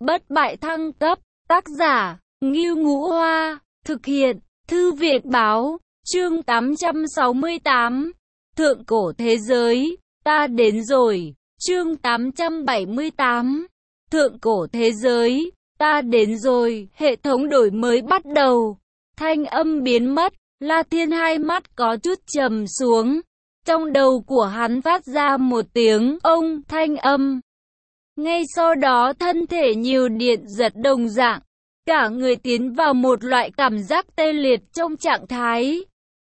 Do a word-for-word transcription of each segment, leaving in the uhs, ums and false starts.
Bất bại thăng cấp, tác giả, Ngưu Ngũ Hoa, thực hiện, Thư viện Báo, chương tám trăm sáu mươi tám, Thượng cổ thế giới, ta đến rồi, chương tám trăm bảy mươi tám, Thượng cổ thế giới, ta đến rồi, hệ thống đổi mới bắt đầu, thanh âm biến mất, La Thiên hai mắt có chút trầm xuống, trong đầu của hắn phát ra một tiếng ông thanh âm. Ngay sau đó thân thể nhiều điện giật đồng dạng, cả người tiến vào một loại cảm giác tê liệt trong trạng thái.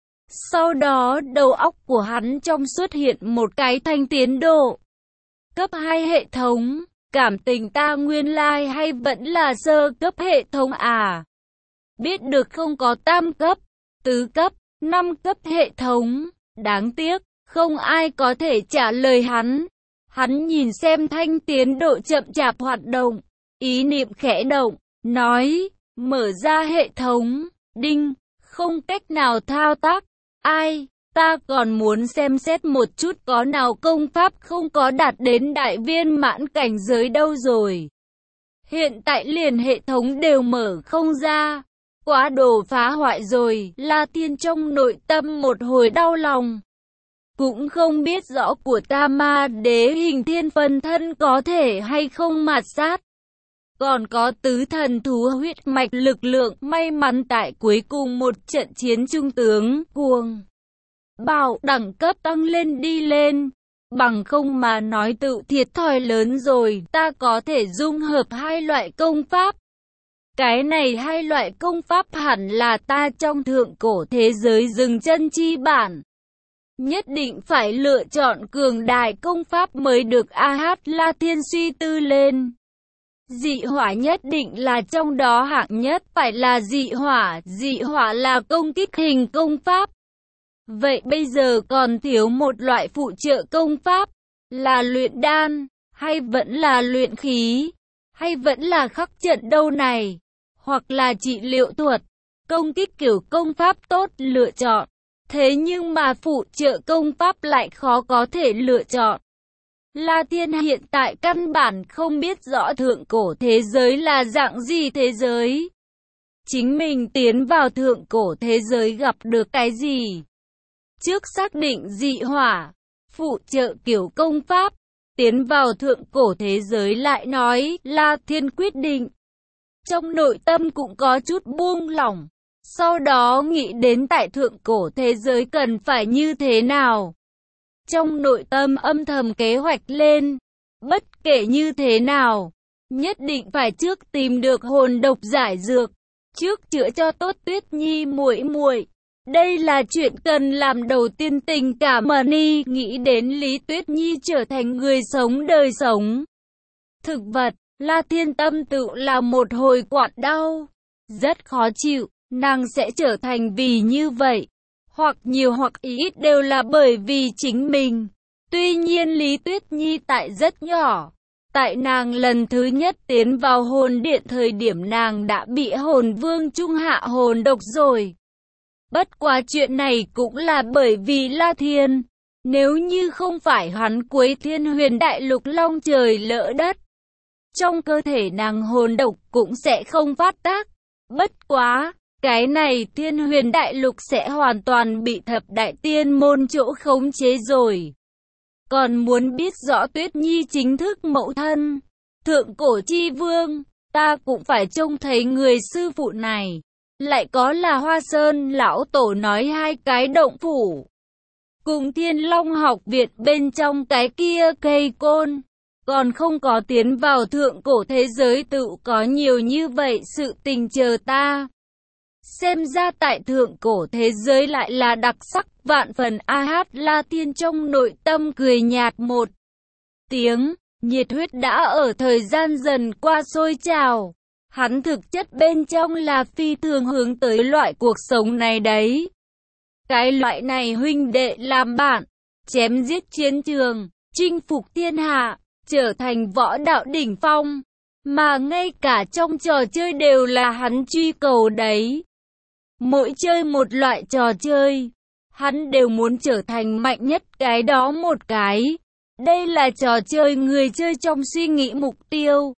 Sau đó đầu óc của hắn trong xuất hiện một cái thanh tiến độ. Cấp hai hệ thống, cảm tình ta nguyên lai hay vẫn là sơ cấp hệ thống à? Biết được không có tam cấp, tứ cấp, năm cấp hệ thống, đáng tiếc, không ai có thể trả lời hắn. Hắn nhìn xem thanh tiến độ chậm chạp hoạt động, ý niệm khẽ động, nói, mở ra hệ thống, đinh, không cách nào thao tác, ai, ta còn muốn xem xét một chút có nào công pháp không có đạt đến đại viên mãn cảnh giới đâu rồi. Hiện tại liền hệ thống đều mở không ra, quá đồ phá hoại rồi, La Thiên trong nội tâm một hồi đau lòng. Cũng không biết rõ của ta ma đế hình thiên phân thân có thể hay không mạt sát. Còn có tứ thần thú huyết mạch lực lượng, may mắn tại cuối cùng một trận chiến trung tướng cuồng bạo đẳng cấp tăng lên đi lên. Bằng không mà nói tự thiệt thòi lớn rồi, ta có thể dung hợp hai loại công pháp. Cái này hai loại công pháp hẳn là ta trong thượng cổ thế giới dừng chân chi bản. Nhất định phải lựa chọn cường đại công pháp mới được. A hát La Thiên suy tư lên. Dị hỏa nhất định là trong đó hạng nhất, phải là dị hỏa. Dị hỏa là công kích hình công pháp. Vậy bây giờ còn thiếu một loại phụ trợ công pháp, là luyện đan, hay vẫn là luyện khí, hay vẫn là khắc trận đâu này, hoặc là trị liệu thuật, công kích kiểu công pháp tốt lựa chọn. Thế nhưng mà phụ trợ công pháp lại khó có thể lựa chọn. La Thiên hiện tại căn bản không biết rõ thượng cổ thế giới là dạng gì thế giới. Chính mình tiến vào thượng cổ thế giới gặp được cái gì? Trước xác định dị hỏa, phụ trợ kiểu công pháp, tiến vào thượng cổ thế giới lại nói, La Thiên quyết định. Trong nội tâm cũng có chút buông lỏng. Sau đó nghĩ đến tại thượng cổ thế giới cần phải như thế nào. Trong nội tâm âm thầm kế hoạch lên. Bất kể như thế nào, nhất định phải trước tìm được hồn độc giải dược, trước chữa cho tốt Tuyết Nhi muội muội. Đây là chuyện cần làm đầu tiên. Tình cảm Mani nghĩ đến Lý Tuyết Nhi trở thành người sống đời sống thực vật, La Thiên tâm tự là một hồi quặn đau, rất khó chịu. Nàng sẽ trở thành vì như vậy, hoặc nhiều hoặc ít đều là bởi vì chính mình. Tuy nhiên Lý Tuyết Nhi tại rất nhỏ, tại nàng lần thứ nhất tiến vào hồn điện thời điểm nàng đã bị hồn vương trung hạ hồn độc rồi. Bất quá chuyện này cũng là bởi vì La Thiên, nếu như không phải hắn cuối Thiên Huyền Đại Lục long trời lỡ đất, trong cơ thể nàng hồn độc cũng sẽ không phát tác. Bất quá, cái này Thiên Huyền Đại Lục sẽ hoàn toàn bị thập đại tiên môn chỗ khống chế rồi. Còn muốn biết rõ Tuyết Nhi chính thức mẫu thân, thượng cổ chi vương, ta cũng phải trông thấy người sư phụ này. Lại có là Hoa Sơn lão tổ nói hai cái động phủ, cùng Thiên Long học viện bên trong cái kia cây côn. Còn không có tiến vào thượng cổ thế giới tự có nhiều như vậy sự tình chờ ta. Xem ra tại thượng cổ thế giới lại là đặc sắc vạn phần. A hát La Thiên trong nội tâm cười nhạt một tiếng, nhiệt huyết đã ở thời gian dần qua sôi trào. Hắn thực chất bên trong là phi thường hướng tới loại cuộc sống này đấy. Cái loại này huynh đệ làm bạn, chém giết chiến trường, chinh phục thiên hạ, trở thành võ đạo đỉnh phong. Mà ngay cả trong trò chơi đều là hắn truy cầu đấy. Mỗi chơi một loại trò chơi, hắn đều muốn trở thành mạnh nhất cái đó một cái. Đây là trò chơi người chơi trong suy nghĩ mục tiêu.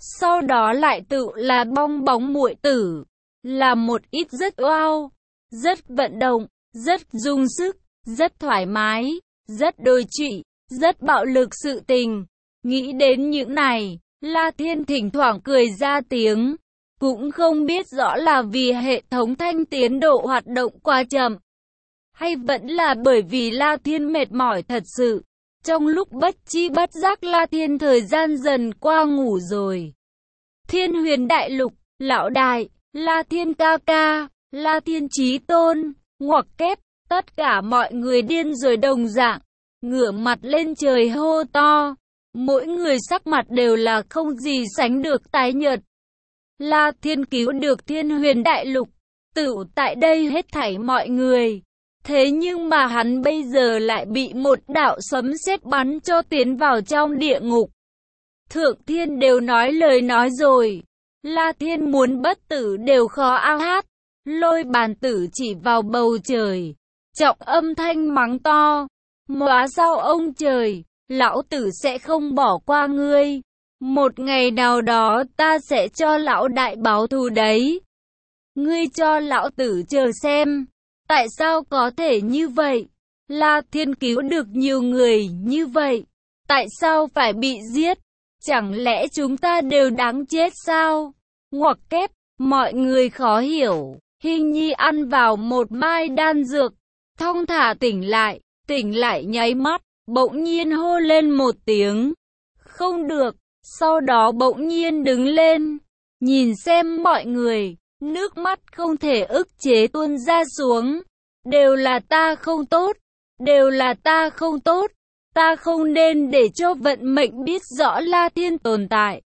sau đó lại tự là bong bóng muội tử, là một ít rất wow, rất vận động, rất dùng sức, rất thoải mái, rất đồi trụy, rất bạo lực sự tình. Nghĩ đến những này, La Thiên thỉnh thoảng cười ra tiếng, cũng không biết rõ là vì hệ thống thanh tiến độ hoạt động quá chậm, hay vẫn là bởi vì La Thiên mệt mỏi thật sự. Trong lúc bất chi bất giác La Thiên thời gian dần qua ngủ rồi. Thiên Huyền Đại Lục, lão đại, La Thiên ca ca, La Thiên chí tôn, ngoặc kép, tất cả mọi người điên rồi đồng dạng, ngửa mặt lên trời hô to. Mỗi người sắc mặt đều là không gì sánh được tái nhợt. La Thiên cứu được Thiên Huyền Đại Lục, tự tại đây hết thảy mọi người. Thế nhưng mà hắn bây giờ lại bị một đạo sấm sét bắn cho tiến vào trong địa ngục. Thượng Thiên đều nói lời nói rồi, La Thiên muốn bất tử đều khó a hát. Lôi bàn tử chỉ vào bầu trời, trọng âm thanh mắng to. Móa sao ông trời, lão tử sẽ không bỏ qua ngươi. Một ngày nào đó ta sẽ cho lão đại báo thù đấy. Ngươi cho lão tử chờ xem. Tại sao có thể như vậy? La Thiên cứu được nhiều người như vậy, tại sao phải bị giết? Chẳng lẽ chúng ta đều đáng chết sao? Ngoặc kép, mọi người khó hiểu. Hình nhi ăn vào một mai đan dược, thong thả tỉnh lại, tỉnh lại nháy mắt, bỗng nhiên hô lên một tiếng. Không được, sau đó bỗng nhiên đứng lên, nhìn xem mọi người. Nước mắt không thể ức chế tuôn ra xuống. Đều là ta không tốt, đều là ta không tốt, ta không nên để cho vận mệnh biết rõ La Thiên tồn tại.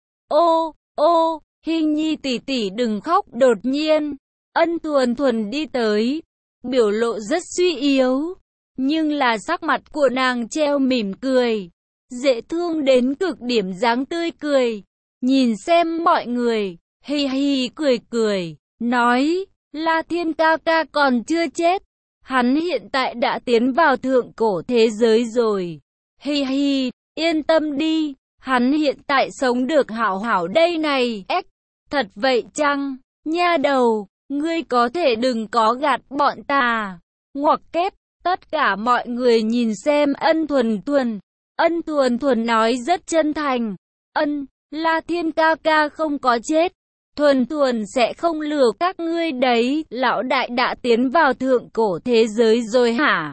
Ô, ô, Hình nhi tỷ tỷ đừng khóc. Đột nhiên, Ân Thuần Thuần đi tới, biểu lộ rất suy yếu, nhưng là sắc mặt của nàng treo mỉm cười, dễ thương đến cực điểm dáng tươi cười. Nhìn xem mọi người, hi hi cười cười, nói, La Thiên ca ca còn chưa chết, hắn hiện tại đã tiến vào thượng cổ thế giới rồi. Hi hi, yên tâm đi, hắn hiện tại sống được hảo hảo đây này. Ếch, thật vậy chăng, nha đầu, ngươi có thể đừng có gạt bọn ta. Ngoặc kép, tất cả mọi người nhìn xem Ân Thuần Thuần. Ân Thuần Thuần nói rất chân thành, ân, La Thiên ca ca không có chết. Thuần Thuần sẽ không lừa các ngươi đấy. Lão đại đã tiến vào thượng cổ thế giới rồi hả?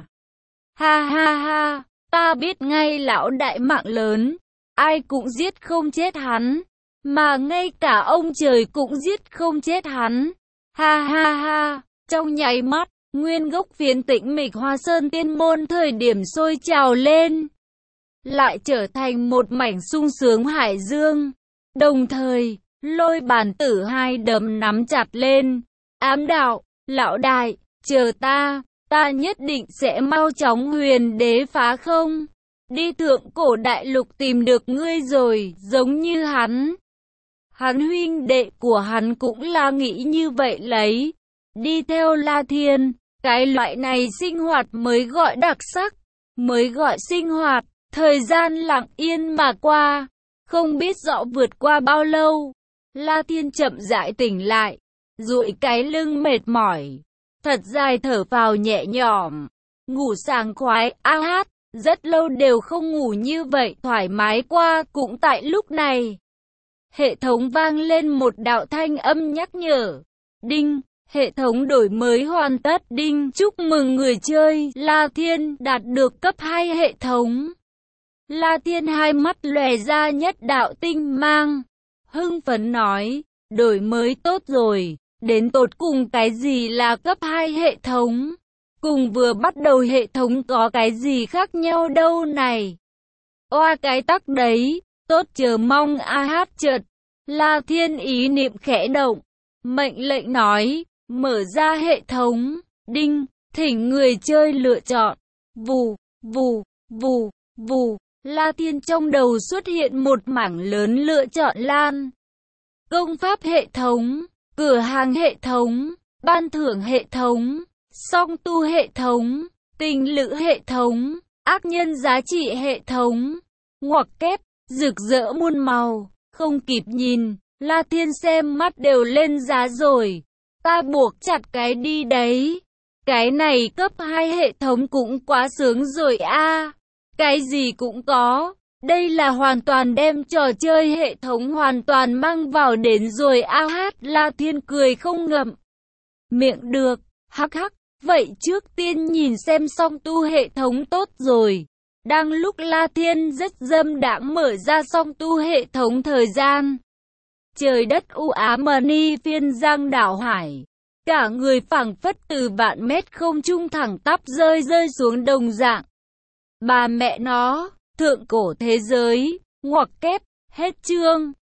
Ha ha ha, ta biết ngay lão đại mạng lớn, ai cũng giết không chết hắn, mà ngay cả ông trời cũng giết không chết hắn. Ha ha ha, trong nháy mắt, nguyên gốc phiến tĩnh mịch Hoa Sơn Tiên Môn thời điểm sôi trào lên, lại trở thành một mảnh sung sướng hải dương. Đồng thời, Lôi bàn tử hai đấm nắm chặt lên, ám đạo, lão đại, chờ ta, ta nhất định sẽ mau chóng huyền đế phá không. Đi thượng cổ đại lục tìm được ngươi rồi, giống như hắn. Hắn huynh đệ của hắn cũng là nghĩ như vậy lấy. Đi theo La Thiên, cái loại này sinh hoạt mới gọi đặc sắc, mới gọi sinh hoạt. Thời gian lặng yên mà qua, không biết rõ vượt qua bao lâu. La Thiên chậm rãi tỉnh lại, duỗi cái lưng mệt mỏi, thật dài thở phào nhẹ nhõm, ngủ sảng khoái. A hát, rất lâu đều không ngủ như vậy thoải mái qua. Cũng tại lúc này, hệ thống vang lên một đạo thanh âm nhắc nhở. Đinh, hệ thống đổi mới hoàn tất. Đinh, chúc mừng người chơi La Thiên đạt được cấp hai hệ thống. La Thiên hai mắt lòe ra nhất đạo tinh mang, hưng phấn nói, đổi mới tốt rồi, đến tột cùng cái gì là cấp hai hệ thống? Cùng vừa bắt đầu hệ thống có cái gì khác nhau đâu này? Oa cái tắc đấy, tốt chờ mong. A hát chợt, La Thiên ý niệm khẽ động, mệnh lệnh nói, mở ra hệ thống. Đinh, thỉnh người chơi lựa chọn. Vù, vù, vù, vù. La Thiên trong đầu xuất hiện một mảng lớn lựa chọn lan. Công pháp hệ thống, cửa hàng hệ thống, ban thưởng hệ thống, song tu hệ thống, tình lữ hệ thống, ác nhân giá trị hệ thống. Ngoặc kép, rực rỡ muôn màu, Không kịp nhìn, La Thiên xem mắt đều lên giá rồi. Ta buộc chặt cái đi đấy. Cái này cấp hai hệ thống cũng quá sướng rồi a. Cái gì cũng có. Đây là hoàn toàn đem trò chơi hệ thống hoàn toàn mang vào đến rồi a hát. La Thiên cười không ngậm miệng được. Hắc hắc. Vậy trước tiên nhìn xem song tu hệ thống tốt rồi. Đang lúc La Thiên rất dâm đãng mở ra song tu hệ thống thời gian. Trời đất u ám mani phiên giang đảo hải. Cả người phảng phất từ vạn mét không trung thẳng tắp rơi rơi xuống đồng dạng. Bà mẹ nó, thượng cổ thế giới, ngoặc kép, hết chương.